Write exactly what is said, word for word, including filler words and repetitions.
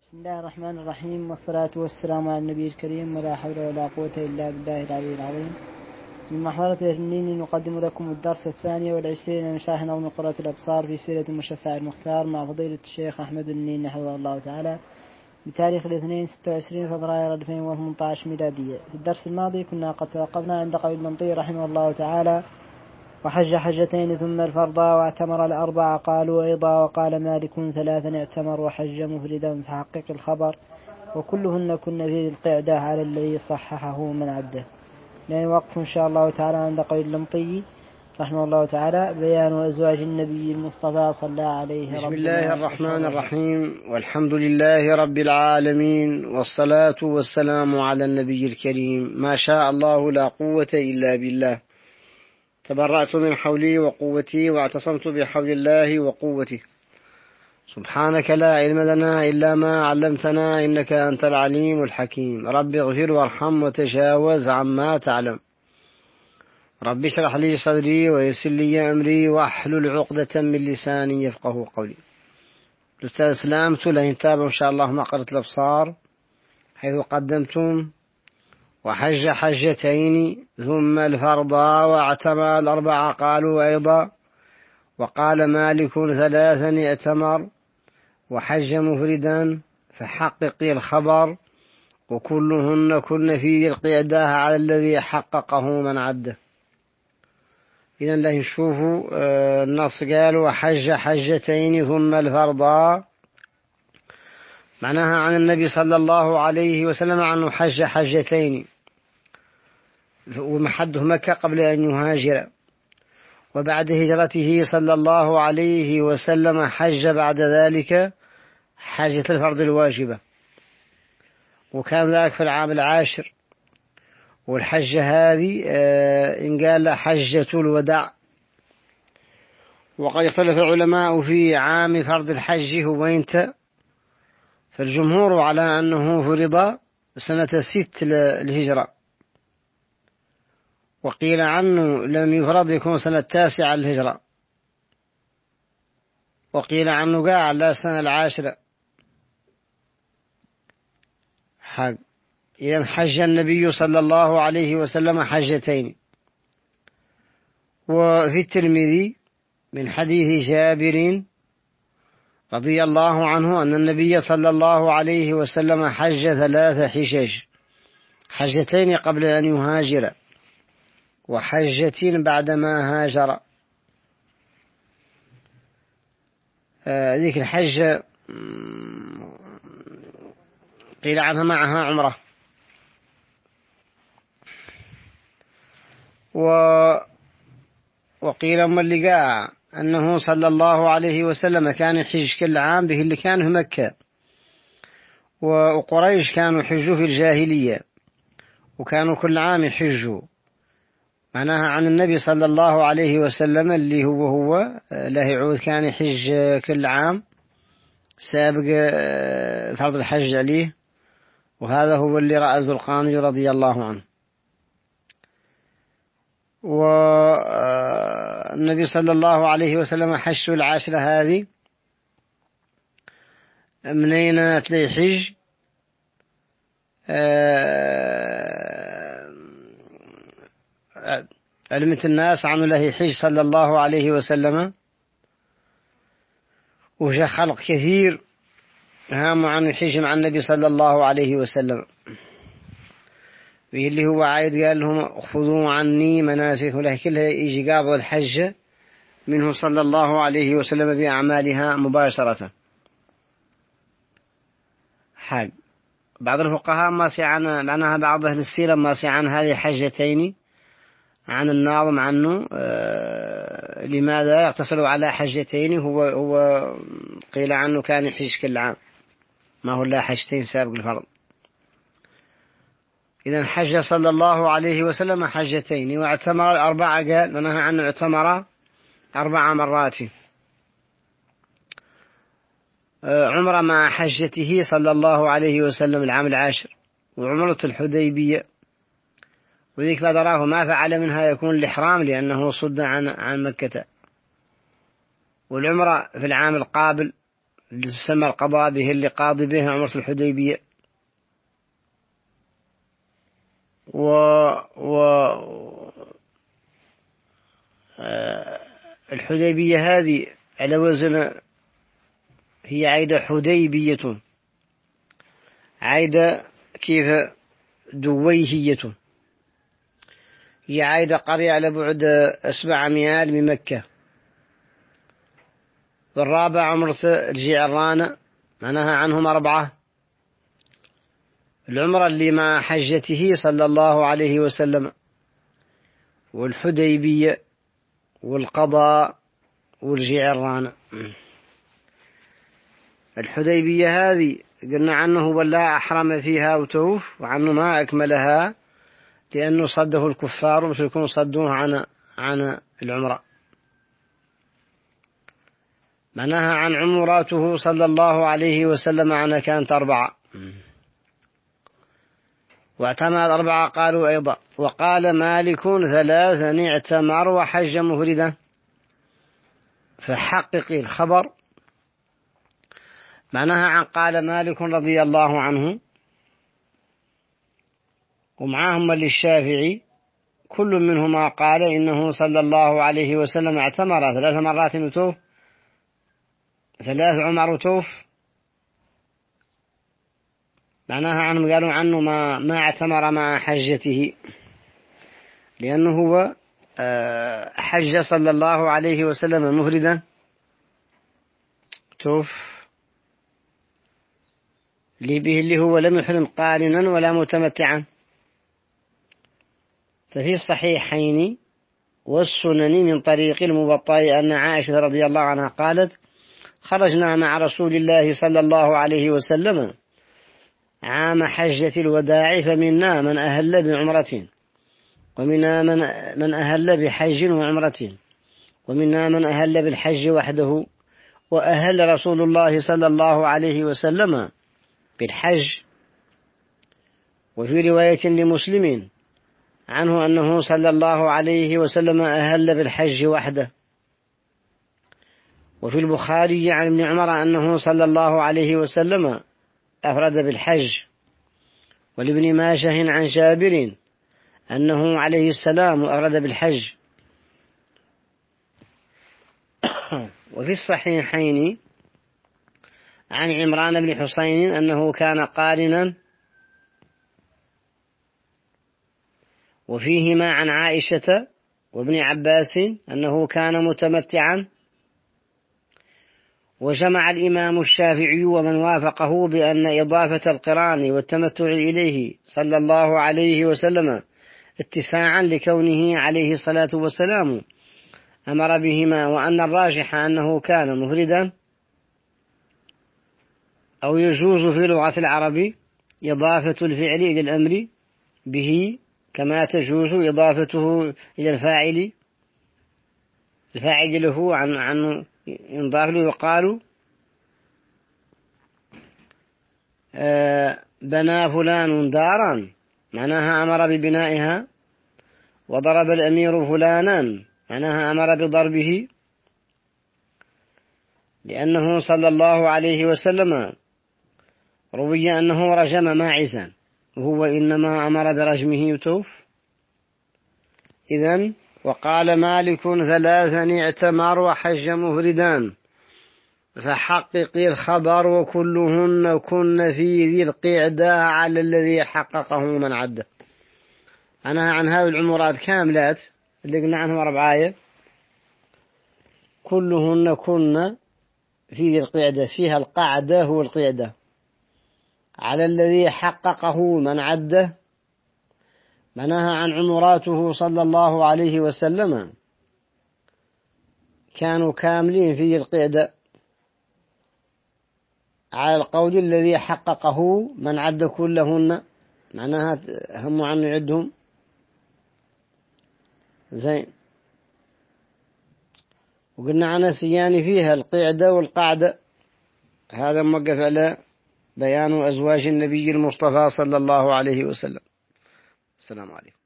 بسم الله الرحمن الرحيم، والصلاة والسلام على النبي الكريم، ولا حول ولا قوة إلا بالله العلي العظيم. من محضرة الهنين نقدم لكم الدرس الثاني والعشرين من شرح نظم قرة الأبصار في سيرة المشفع المختار مع فضيلة الشيخ أحمد النين حفظه الله تعالى، بتاريخ الاثنين ستة وعشرين فبراير ألفين وثمانية عشر ميلادية. في الدرس الماضي كنا قد توقفنا عند قول المنطي رحمه الله تعالى: وحج حجتين ثم الفرضا واعتمر الأربع. قالوا أيضا وقال مالك ثلاثا اعتمر وحج مفردا فحقق الخبر، وكلهن كن في القعدة على الذي صححه من عده. لأن وقف إن شاء الله تعالى عند قول المنطي رحمه الله تعالى: بيان أزواج النبي المصطفى صلى عليه. بسم الله الرحمن الرحيم، والحمد لله رب العالمين، والصلاة والسلام على النبي الكريم. ما شاء الله لا قوة إلا بالله. تبرأت من حولي وقوتي واعتصمت بحول الله وقوته. سبحانك لا علم لنا إلا ما علمتنا إنك أنت العليم الحكيم. رب اغفر وارحم وتجاوز عما تعلم. رب اشرح لي صدري ويسر لي أمري واحلل عقدة من لساني يفقه قولي. الأستاذ سلامت لئن تابوا إن شاء الله مقرة الأبصار، حيث قدمتم وحج حجتين ثم الفرضا واعتمر الأربعة. قالوا أيضا وقال مالك ثلاثا ائتمر وحج مفردا فحقق الخبر، وكلهن كن في القعدة على الذي حققه من عده. إذا لا نشوفوا النص قال وحج حجتين ثم الفرضا، معناها عن النبي صلى الله عليه وسلم عنه حج حجتين، ومحده مكة قبل أن يهاجر، وبعد هجرته صلى الله عليه وسلم حج بعد ذلك حجة الفرض الواجبة، وكان ذلك في العام العاشر. والحجة هذه إن قال حجة الوداع. وقد اختلف العلماء في عام فرض الحج هو إمتى، فالجمهور على أنه فرض سنة ست الهجرة، وقيل عنه لم يفرض يكون سنة تاسعة الهجرة، وقيل عنه قاع لا سنة العاشرة. حق إذا حج النبي صلى الله عليه وسلم حجتين. وفي الترمذي من حديث جابر رضي الله عنه أن النبي صلى الله عليه وسلم حج ثلاث حجج: حجتين قبل أن يهاجر، وحجتين بعدما هاجر. آه ذيك الحجة قيل عنها معها عمره. و وقيل أما اللي قاع أنه صلى الله عليه وسلم كان يحج كل عام به اللي كان في مكة، وقريش كانوا يحجوا في الجاهلية وكانوا كل عام يحجوا، معناها عن النبي صلى الله عليه وسلم اللي هو هو لا يعود كان يحج كل عام سابق فرض الحج عليه. وهذا هو اللي رأى الزرقاني رضي الله عنه. والنبي صلى الله عليه وسلم حج العاشرة هذه منين تلي حج علمت الناس عنه له حج صلى الله عليه وسلم، وجاء خلق كثير هام عنه حج مع النبي صلى الله عليه وسلم، اللي هو عايد قال لهم خذوا عني مناسك له كلها يجي قابل الحج منه صلى الله عليه وسلم بأعمالها مباشرة. حاج بعض الفقهاء ما سيعان معناها بعض أهل السيرة ما سيعان هذه حجتين عن الناظم عنه آه لماذا يقتصروا على حجتين. هو هو قيل عنه كان يحج كل عام، ما هو لا حجتين سابق الفرض. إذا حج صلى الله عليه وسلم حجتين واعتمر الأربعة، قال منها عنه اعتمر أربع مرات. عمر مع حجته صلى الله عليه وسلم العام العاشر، وعمرة الحديبية، وذيك ما دراه ما فعل منها يكون الإحرام لأنه صد عن عن مكة. والعمرة في العام القابل اللي تسمى القضاء به اللي قاضي به عمرة الحديبية. و, و... الحديبية هذه على وزن هي عايدة حديبية، عايدة كيف دويهية، هي عايدة قرية على بعد أسبع ميال من مكة. والرابع عمرة الجعرانة معناها عنهم أربعة، العمرة اللي مع حجته صلى الله عليه وسلم، والحديبية والقضاء والجعرانة. الحديبية هذه قلنا عنه ولا أحرم فيها وتوف، وعنه ما أكملها لأنه صده الكفار ومشركون صدوه عن عن العمرة. معناها عن عمراته صلى الله عليه وسلم عنها كانت أربعة، واعتمد أربعة قالوا أيضا. وقال مالك ثلاثا اعتمر وحج مفردا، فحقق الخبر. معناها عن قال مالك رضي الله عنه، ومعاهم للشافعي كل منهما قال إنه صلى الله عليه وسلم اعتمر ثلاث مرات وتوف، ثلاث عمر وتوف. معناها عنهم قالوا عنه ما, ما اعتمر مع حجته، لأنه هو حج صلى الله عليه وسلم مفردا توف اللي به اللي هو لم يحرم قارنا ولا متمتعا. ففي الصحيحين والسنن من طريق المبطأ أن عائشة رضي الله عنها قالت: خرجنا مع رسول الله صلى الله عليه وسلم عام حجة الوداع، فمنا من أهل بعمرة، ومنا من, من أهل بحج وعمرة، ومنا من أهل بالحج وحده، وأهل رسول الله صلى الله عليه وسلم بالحج. وفي رواية لمسلم عنه أنه صلى الله عليه وسلم أهل بالحج وحده. وفي البخاري عن ابن عمر أنه صلى الله عليه وسلم أفرد بالحج. ولابن ماجه عن جابر أنه عليه السلام أفرد بالحج. وفي الصحيحين عن عمران بن حسين أنه كان قارنا. وفيهما عن عائشة وابن عباس أنه كان متمتعا. وجمع الإمام الشافعي ومن وافقه بأن إضافة القران والتمتع إليه صلى الله عليه وسلم اتساعا لكونه عليه الصلاة والسلام أمر بهما، وأن الراجح أنه كان مفردا، أو يجوز في لغة العرب إضافة الفعل إلى الأمر به كما تجوز إضافته إلى الفاعل الفاعل له عن عن ينضاف له. يقال بنى فلان دارا، معناها أمر ببنائها. وضرب الأمير فلانا، معناها أمر بضربه، لأنه صلى الله عليه وسلم روي أنه رجم ماعزا، وهو إنما أمر برجمه يتوف. إذن وقال مالك ثلاثا اعتمر وحج مفردان، فحقق الخبر وكلهن كن في ذي القعدة على الذي حققه من عده. أنا عن هذه العمرات كاملات اللي قلنا عنهم أربعة، كلهن كن في ذي القعدة، فيها القعدة هو القعدة، على الذي حققه من عده. منها عن عمراته صلى الله عليه وسلم كانوا كاملين في القعدة، على القول الذي حققه من عد كلهن، معناها هم عن يعدهم زين. وقلنا عن سيان فيها القعدة والقعدة. هذا موقف على بيان أزواج النبي المصطفى صلى الله عليه وسلم. السلام عليكم.